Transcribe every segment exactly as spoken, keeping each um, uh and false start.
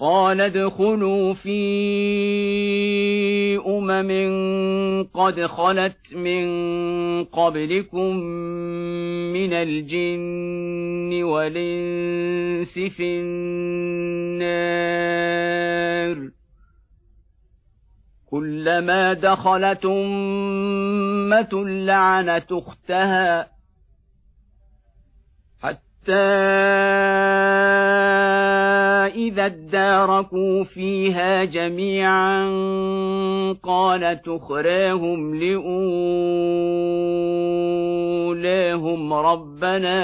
قال ادخلوا في أمم قد خلت من قبلكم من الجن والإنس في النار كلما دخلت أمة لعنت أختها حتى إذا اداركوا فيها جميعا قالت أخراهم لأولاهم ربنا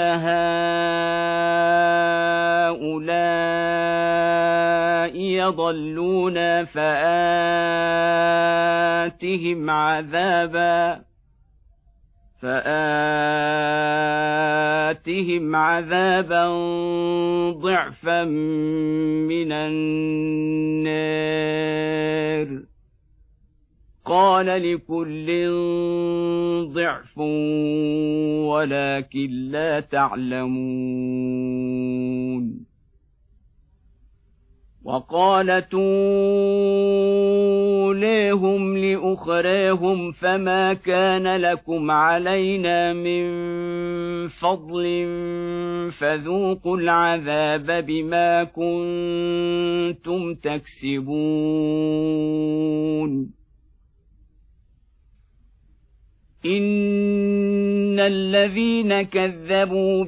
هؤلاء يضلون فآتهم عذابا فآتهم عذابا ضعفا من النار قال لكل ضعف ولكن لا تعلمون وقالت أولاهم لأخراهم فما كان لكم علينا من فضل فذوقوا العذاب بما كنتم تكسبون إن الذين كذبوا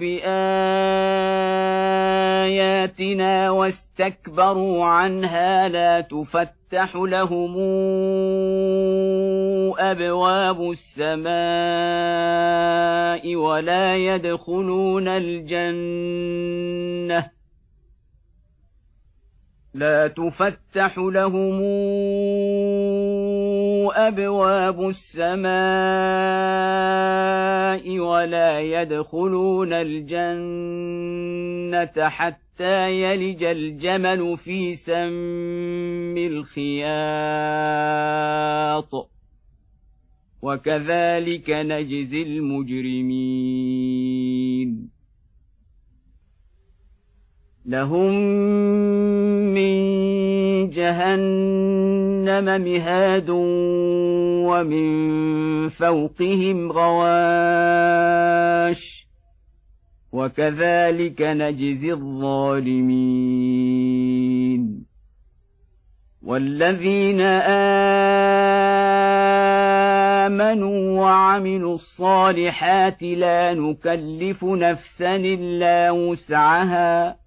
بآياتنا واستكبروا عنها لا تفتح لهم أبواب السماء ولا يدخلون الجنة لا تفتح لهم أبواب السماء ولا يدخلون الجنة حتى يلج الجمل في سم الخياط وكذلك نجزي المجرمين لهم من جهنم مهاد ومن فوقهم غواش وكذلك نجزي الظالمين والذين آمنوا وعملوا الصالحات لا نكلف نفسا إلا وسعها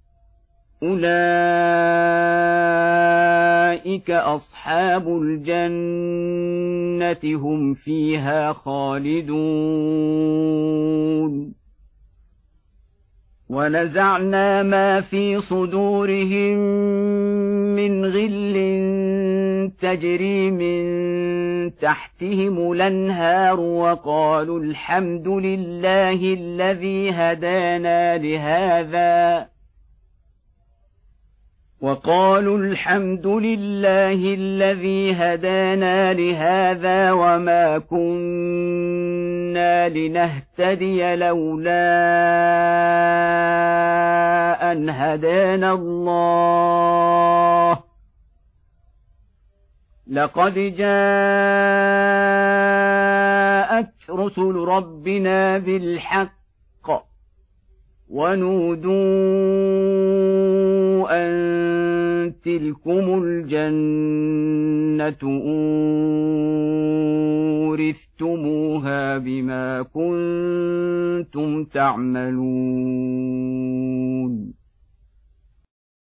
أولئك أصحاب الجنة هم فيها خالدون ونزعنا ما في صدورهم من غل تجري من تحتهم الأنهار وقالوا الحمد لله الذي هدانا لهذا وقالوا الحمد لله الذي هدانا لهذا وما كنا لنهتدي لولا أن هدانا الله لقد جاءت رسل ربنا بالحق ونودوا أن تلكم الجنة أورثتموها بما كنتم تعملون